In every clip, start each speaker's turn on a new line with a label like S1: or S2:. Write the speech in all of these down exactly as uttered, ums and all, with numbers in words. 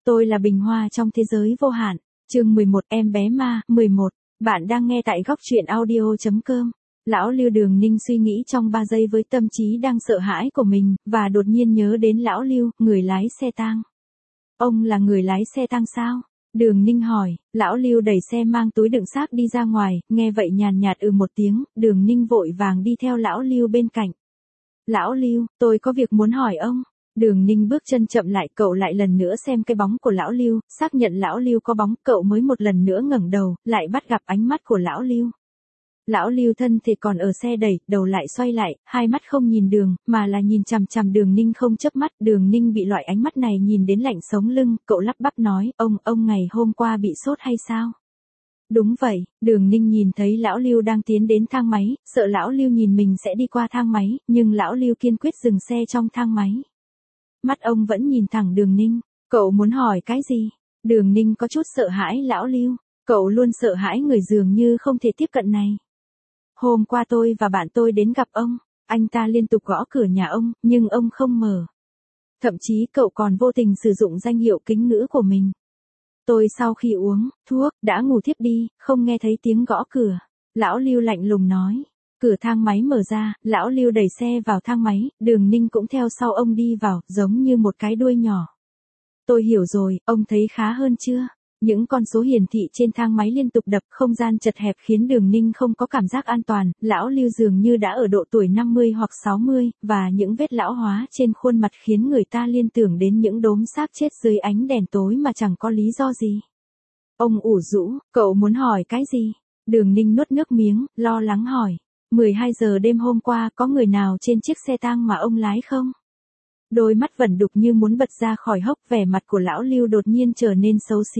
S1: Tôi là bình hoa trong thế giới vô hạn. Chương mười một, em bé ma. mười một. Bạn đang nghe tại góc truyện audio.com. Lão Lưu Đường Ninh suy nghĩ trong ba giây với tâm trí đang sợ hãi của mình, và đột nhiên nhớ đến Lão Lưu, người lái xe tang. Ông là người lái xe tang sao? Đường Ninh hỏi. Lão Lưu đẩy xe mang túi đựng xác đi ra ngoài, nghe vậy nhàn nhạt ừ một tiếng, Đường Ninh vội vàng đi theo Lão Lưu bên cạnh. Lão Lưu, tôi có việc muốn hỏi ông. Đường Ninh bước chân chậm lại, cậu lại lần nữa xem cái bóng của Lão Lưu, xác nhận Lão Lưu có bóng, cậu mới một lần nữa ngẩng đầu, lại bắt gặp ánh mắt của Lão Lưu. Lão Lưu thân thì còn ở xe đẩy, đầu lại xoay lại, hai mắt không nhìn đường, mà là nhìn chằm chằm Đường Ninh không chớp mắt. Đường Ninh bị loại ánh mắt này nhìn đến lạnh sống lưng, cậu lắp bắp nói, ông, ông ngày hôm qua bị sốt hay sao? Đúng vậy. Đường Ninh nhìn thấy Lão Lưu đang tiến đến thang máy, sợ Lão Lưu nhìn mình sẽ đi qua thang máy, nhưng Lão Lưu kiên quyết dừng xe trong thang máy. Mắt ông vẫn nhìn thẳng Đường Ninh. Cậu muốn hỏi cái gì? Đường Ninh có chút sợ hãi Lão Lưu. Cậu luôn sợ hãi người dường như không thể tiếp cận này. Hôm qua tôi và bạn tôi đến gặp ông. Anh ta liên tục gõ cửa nhà ông, nhưng ông không mở. Thậm chí cậu còn vô tình sử dụng danh hiệu kính ngữ của mình. Tôi sau khi uống thuốc, đã ngủ thiếp đi, không nghe thấy tiếng gõ cửa. Lão Lưu lạnh lùng nói. Cửa thang máy mở ra, Lão Lưu đẩy xe vào thang máy, Đường Ninh cũng theo sau ông đi vào, giống như một cái đuôi nhỏ. Tôi hiểu rồi, ông thấy khá hơn chưa? Những con số hiển thị trên thang máy liên tục đập, không gian chật hẹp khiến Đường Ninh không có cảm giác an toàn. Lão Lưu dường như đã ở độ tuổi năm mươi hoặc sáu mươi, và những vết lão hóa trên khuôn mặt khiến người ta liên tưởng đến những đốm xác chết dưới ánh đèn tối mà chẳng có lý do gì. Ông ủ rũ, cậu muốn hỏi cái gì? Đường Ninh nuốt nước miếng, lo lắng hỏi. mười hai giờ đêm hôm qua có người nào trên chiếc xe tang mà ông lái không? Đôi mắt vẩn đục như muốn bật ra khỏi hốc, vẻ mặt của Lão Lưu đột nhiên trở nên xấu xí.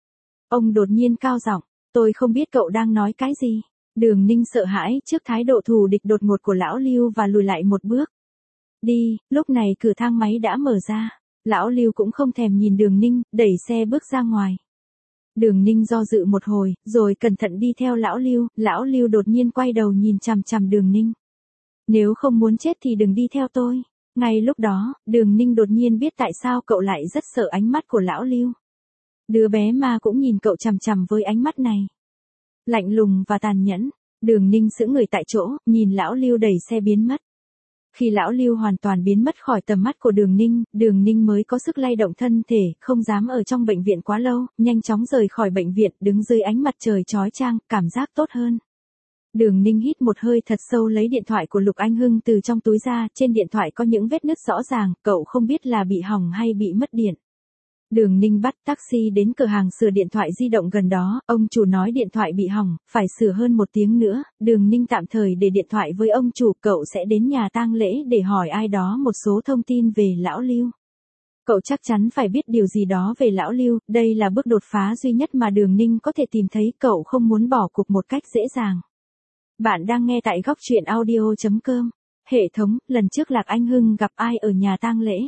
S1: Ông đột nhiên cao giọng, tôi không biết cậu đang nói cái gì. Đường Ninh sợ hãi trước thái độ thù địch đột ngột của Lão Lưu và lùi lại một bước. Đi, lúc này cửa thang máy đã mở ra. Lão Lưu cũng không thèm nhìn Đường Ninh, đẩy xe bước ra ngoài. Đường Ninh do dự một hồi, rồi cẩn thận đi theo Lão Lưu. Lão Lưu đột nhiên quay đầu nhìn chằm chằm Đường Ninh. Nếu không muốn chết thì đừng đi theo tôi. Ngay lúc đó, Đường Ninh đột nhiên biết tại sao cậu lại rất sợ ánh mắt của Lão Lưu. Đứa bé ma cũng nhìn cậu chằm chằm với ánh mắt này. Lạnh lùng và tàn nhẫn. Đường Ninh sững người tại chỗ, nhìn Lão Lưu đẩy xe biến mất. Khi Lão Lưu hoàn toàn biến mất khỏi tầm mắt của Đường Ninh, Đường Ninh mới có sức lay động thân thể, không dám ở trong bệnh viện quá lâu, nhanh chóng rời khỏi bệnh viện, đứng dưới ánh mặt trời chói chang, cảm giác tốt hơn. Đường Ninh hít một hơi thật sâu, lấy điện thoại của Lục Anh Hưng từ trong túi ra, trên điện thoại có những vết nứt rõ ràng, cậu không biết là bị hỏng hay bị mất điện. Đường Ninh bắt taxi đến cửa hàng sửa điện thoại di động gần đó, ông chủ nói điện thoại bị hỏng, phải sửa hơn một tiếng nữa. Đường Ninh tạm thời để điện thoại với ông chủ, cậu sẽ đến nhà tang lễ để hỏi ai đó một số thông tin về Lão Lưu. Cậu chắc chắn phải biết điều gì đó về Lão Lưu, đây là bước đột phá duy nhất mà Đường Ninh có thể tìm thấy, cậu không muốn bỏ cuộc một cách dễ dàng. Bạn đang nghe tại góc truyện audio.com. Hệ thống, lần trước Lạc Anh Hưng gặp ai ở nhà tang lễ?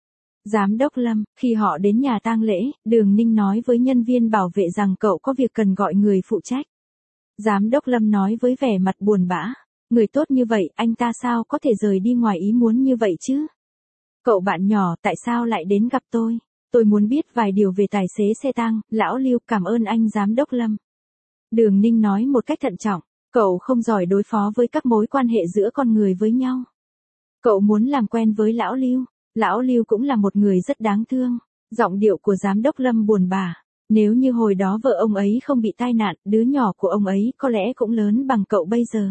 S1: Giám đốc Lâm. Khi họ đến nhà tang lễ, Đường Ninh nói với nhân viên bảo vệ rằng cậu có việc cần gọi người phụ trách. Giám đốc Lâm nói với vẻ mặt buồn bã. Người tốt như vậy, anh ta sao có thể rời đi ngoài ý muốn như vậy chứ? Cậu bạn nhỏ, tại sao lại đến gặp tôi? Tôi muốn biết vài điều về tài xế xe tang. Lão Lưu, cảm ơn anh Giám đốc Lâm. Đường Ninh nói một cách thận trọng. Cậu không giỏi đối phó với các mối quan hệ giữa con người với nhau. Cậu muốn làm quen với Lão Lưu. Lão Lưu cũng là một người rất đáng thương. Giọng điệu của Giám đốc Lâm buồn bã. Nếu như hồi đó vợ ông ấy không bị tai nạn, đứa nhỏ của ông ấy có lẽ cũng lớn bằng cậu bây giờ.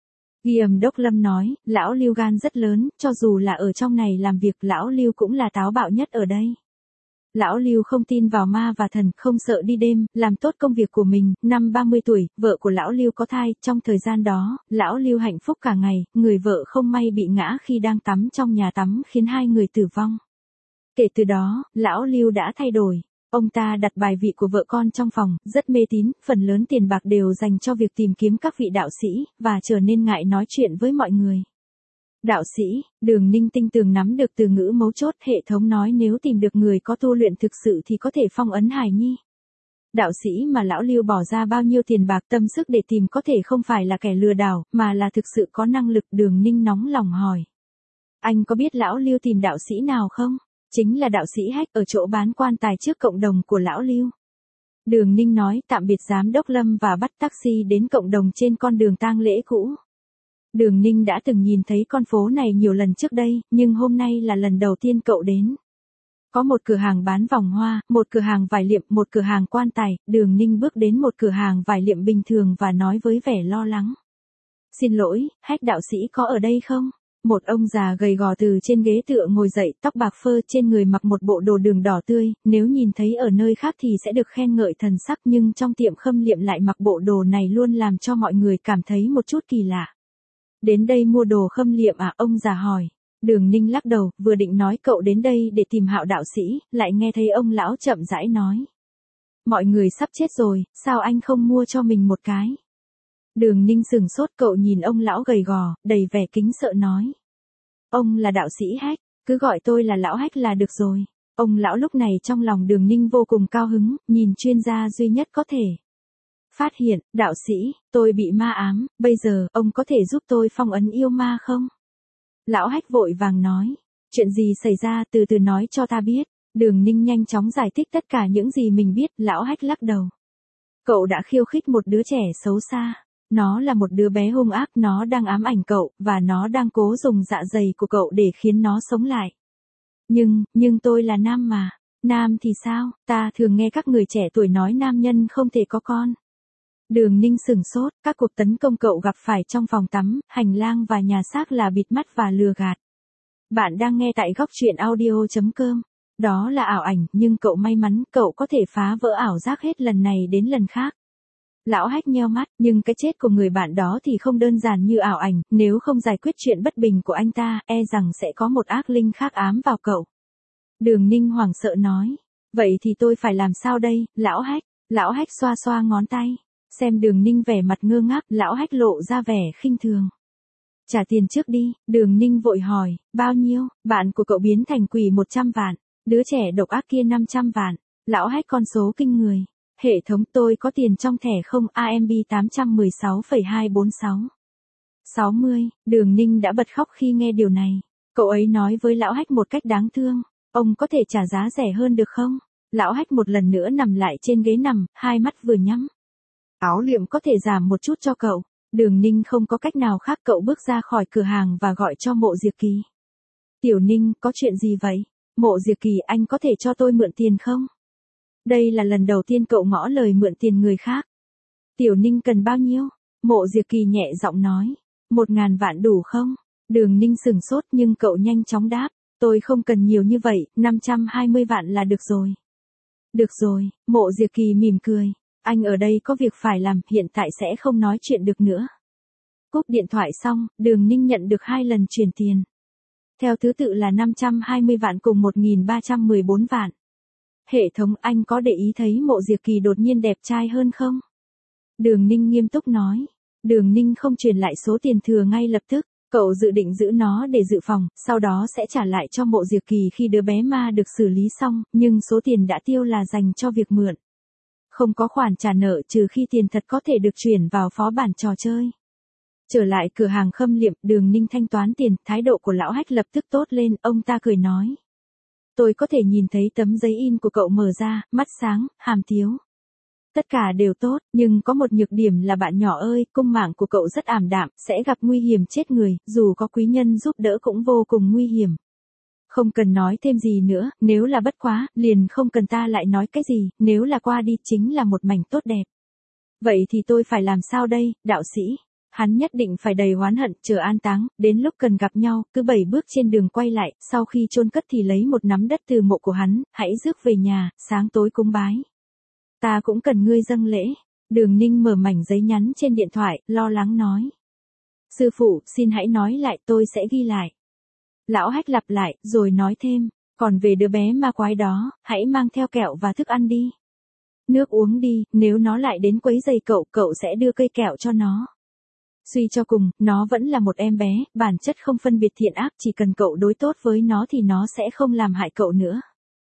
S1: Giám đốc Lâm nói, Lão Lưu gan rất lớn, cho dù là ở trong này làm việc, Lão Lưu cũng là táo bạo nhất ở đây. Lão Lưu không tin vào ma và thần, không sợ đi đêm, làm tốt công việc của mình. Năm ba mươi tuổi, vợ của Lão Lưu có thai, trong thời gian đó, Lão Lưu hạnh phúc cả ngày, người vợ không may bị ngã khi đang tắm trong nhà tắm khiến hai người tử vong. Kể từ đó, Lão Lưu đã thay đổi. Ông ta đặt bài vị của vợ con trong phòng, rất mê tín, phần lớn tiền bạc đều dành cho việc tìm kiếm các vị đạo sĩ, và trở nên ngại nói chuyện với mọi người. Đạo sĩ, Đường Ninh tinh tường nắm được từ ngữ mấu chốt, hệ thống nói nếu tìm được người có tu luyện thực sự thì có thể phong ấn hài nhi. Đạo sĩ mà Lão Lưu bỏ ra bao nhiêu tiền bạc tâm sức để tìm có thể không phải là kẻ lừa đảo, mà là thực sự có năng lực. Đường Ninh nóng lòng hỏi. Anh có biết Lão Lưu tìm đạo sĩ nào không? Chính là đạo sĩ Hách ở chỗ bán quan tài trước cộng đồng của lão Lưu. Đường Ninh nói tạm biệt giám đốc Lâm và bắt taxi đến cộng đồng trên con đường tang lễ cũ. Đường Ninh đã từng nhìn thấy con phố này nhiều lần trước đây, nhưng hôm nay là lần đầu tiên cậu đến. Có một cửa hàng bán vòng hoa, một cửa hàng vải liệm, một cửa hàng quan tài. Đường Ninh bước đến một cửa hàng vải liệm bình thường và nói với vẻ lo lắng. Xin lỗi, Hách đạo sĩ có ở đây không? Một ông già gầy gò từ trên ghế tựa ngồi dậy, tóc bạc phơ, trên người mặc một bộ đồ đường đỏ tươi, nếu nhìn thấy ở nơi khác thì sẽ được khen ngợi thần sắc, nhưng trong tiệm khâm liệm lại mặc bộ đồ này luôn làm cho mọi người cảm thấy một chút kỳ lạ. Đến đây mua đồ khâm liệm à? Ông già hỏi. Đường Ninh lắc đầu, vừa định nói cậu đến đây để tìm Hạo đạo sĩ, lại nghe thấy ông lão chậm rãi nói. Mọi người sắp chết rồi, sao anh không mua cho mình một cái? Đường Ninh sừng sốt, cậu nhìn ông lão gầy gò, đầy vẻ kính sợ nói. Ông là đạo sĩ Hách, cứ gọi tôi là lão Hách là được rồi. Ông lão lúc này trong lòng Đường Ninh vô cùng cao hứng, nhìn chuyên gia duy nhất có thể. Phát hiện, đạo sĩ, tôi bị ma ám, bây giờ, ông có thể giúp tôi phong ấn yêu ma không? Lão Hách vội vàng nói. Chuyện gì xảy ra, từ từ nói cho ta biết. Đường Ninh nhanh chóng giải thích tất cả những gì mình biết, lão Hách lắc đầu. Cậu đã khiêu khích một đứa trẻ xấu xa. Nó là một đứa bé hung ác, nó đang ám ảnh cậu, và nó đang cố dùng dạ dày của cậu để khiến nó sống lại. Nhưng, nhưng tôi là nam mà. Nam thì sao, ta thường nghe các người trẻ tuổi nói nam nhân không thể có con. Đường Ninh sửng sốt, các cuộc tấn công cậu gặp phải trong phòng tắm, hành lang và nhà xác là bịt mắt và lừa gạt. Bạn đang nghe tại góc truyện audio chấm com. Đó là ảo ảnh, nhưng cậu may mắn, cậu có thể phá vỡ ảo giác hết lần này đến lần khác. Lão Hách nheo mắt, nhưng cái chết của người bạn đó thì không đơn giản như ảo ảnh, nếu không giải quyết chuyện bất bình của anh ta, e rằng sẽ có một ác linh khác ám vào cậu. Đường Ninh hoảng sợ nói, vậy thì tôi phải làm sao đây, lão Hách? Lão Hách xoa xoa ngón tay, xem Đường Ninh vẻ mặt ngơ ngác, lão Hách lộ ra vẻ khinh thường. Trả tiền trước đi, Đường Ninh vội hỏi, bao nhiêu? Bạn của cậu biến thành quỷ một trăm vạn, đứa trẻ độc ác kia năm trăm vạn, lão Hách con số kinh người. Hệ thống tôi có tiền trong thẻ không? a em bê tám trăm mười sáu phẩy hai bốn sáu. sáu mươi, Đường Ninh đã bật khóc khi nghe điều này. Cậu ấy nói với lão Hách một cách đáng thương, ông có thể trả giá rẻ hơn được không? Lão Hách một lần nữa nằm lại trên ghế nằm, hai mắt vừa nhắm. Áo liệm có thể giảm một chút cho cậu. Đường Ninh không có cách nào khác, cậu bước ra khỏi cửa hàng và gọi cho Mộ Diệp Kỳ. Tiểu Ninh, có chuyện gì vậy? Mộ Diệp Kỳ, anh có thể cho tôi mượn tiền không? Đây là lần đầu tiên cậu ngỏ lời mượn tiền người khác. Tiểu Ninh cần bao nhiêu? Mộ Diệp Kỳ nhẹ giọng nói. Một ngàn vạn đủ không? Đường Ninh sừng sốt nhưng cậu nhanh chóng đáp. Tôi không cần nhiều như vậy, năm trăm hai mươi vạn là được rồi. Được rồi, Mộ Diệp Kỳ mỉm cười. Anh ở đây có việc phải làm, hiện tại sẽ không nói chuyện được nữa. Cúp điện thoại xong, Đường Ninh nhận được hai lần chuyển tiền. Theo thứ tự là năm trăm hai mươi vạn cùng một nghìn ba trăm mười bốn vạn. Hệ thống, anh có để ý thấy Mộ Diệp Kỳ đột nhiên đẹp trai hơn không? Đường Ninh nghiêm túc nói. Đường Ninh không truyền lại số tiền thừa ngay lập tức, cậu dự định giữ nó để dự phòng, sau đó sẽ trả lại cho Mộ Diệp Kỳ khi đứa bé ma được xử lý xong, nhưng số tiền đã tiêu là dành cho việc mượn. Không có khoản trả nợ trừ khi tiền thật có thể được chuyển vào phó bản trò chơi. Trở lại cửa hàng khâm liệm, Đường Ninh thanh toán tiền, thái độ của lão Hách lập tức tốt lên, ông ta cười nói. Tôi có thể nhìn thấy tấm giấy in của cậu mở ra, mắt sáng, hàm tiếu. Tất cả đều tốt, nhưng có một nhược điểm là bạn nhỏ ơi, cung mạng của cậu rất ảm đạm, sẽ gặp nguy hiểm chết người, dù có quý nhân giúp đỡ cũng vô cùng nguy hiểm. Không cần nói thêm gì nữa, nếu là bất quá, liền không cần ta lại nói cái gì, nếu là qua đi chính là một mảnh tốt đẹp. Vậy thì tôi phải làm sao đây, đạo sĩ? Hắn nhất định phải đầy oán hận, chờ an táng, đến lúc cần gặp nhau, cứ bảy bước trên đường quay lại, sau khi chôn cất thì lấy một nắm đất từ mộ của hắn, hãy rước về nhà, sáng tối cúng bái. Ta cũng cần ngươi dâng lễ. Đường Ninh mở mảnh giấy nhắn trên điện thoại, lo lắng nói. Sư phụ, xin hãy nói lại, tôi sẽ ghi lại. Lão Hách lặp lại, rồi nói thêm, còn về đứa bé ma quái đó, hãy mang theo kẹo và thức ăn đi. Nước uống đi, nếu nó lại đến quấy rầy cậu, cậu sẽ đưa cây kẹo cho nó. Suy cho cùng, nó vẫn là một em bé, bản chất không phân biệt thiện ác, chỉ cần cậu đối tốt với nó thì nó sẽ không làm hại cậu nữa.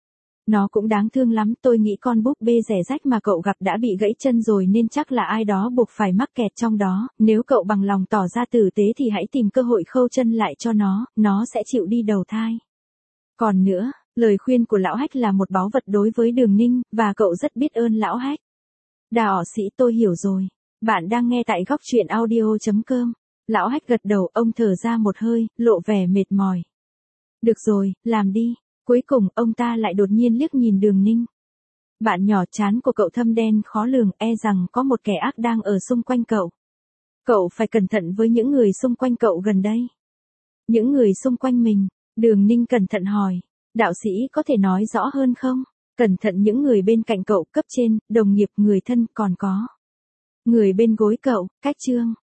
S1: Nó cũng đáng thương lắm, tôi nghĩ con búp bê rẻ rách mà cậu gặp đã bị gãy chân rồi nên chắc là ai đó buộc phải mắc kẹt trong đó, nếu cậu bằng lòng tỏ ra tử tế thì hãy tìm cơ hội khâu chân lại cho nó, nó sẽ chịu đi đầu thai. Còn nữa, Lời khuyên của lão Hách là một báu vật đối với Đường Ninh, và cậu rất biết ơn lão Hách. Đào sĩ tôi hiểu rồi. Bạn đang nghe tại góc truyện audio.com. Lão Hách gật đầu, ông thở ra một hơi, lộ vẻ mệt mỏi. Được rồi, làm đi. Cuối cùng, ông ta lại đột nhiên liếc nhìn Đường Ninh. Bạn nhỏ, trán của cậu thâm đen khó lường, e rằng có một kẻ ác đang ở xung quanh cậu. Cậu phải cẩn thận với những người xung quanh cậu gần đây. Những người xung quanh mình. Đường Ninh cẩn thận hỏi. Đạo sĩ có thể nói rõ hơn không? Cẩn thận những người bên cạnh cậu, cấp trên, đồng nghiệp, người thân, còn có người bên gối cậu, cách trương.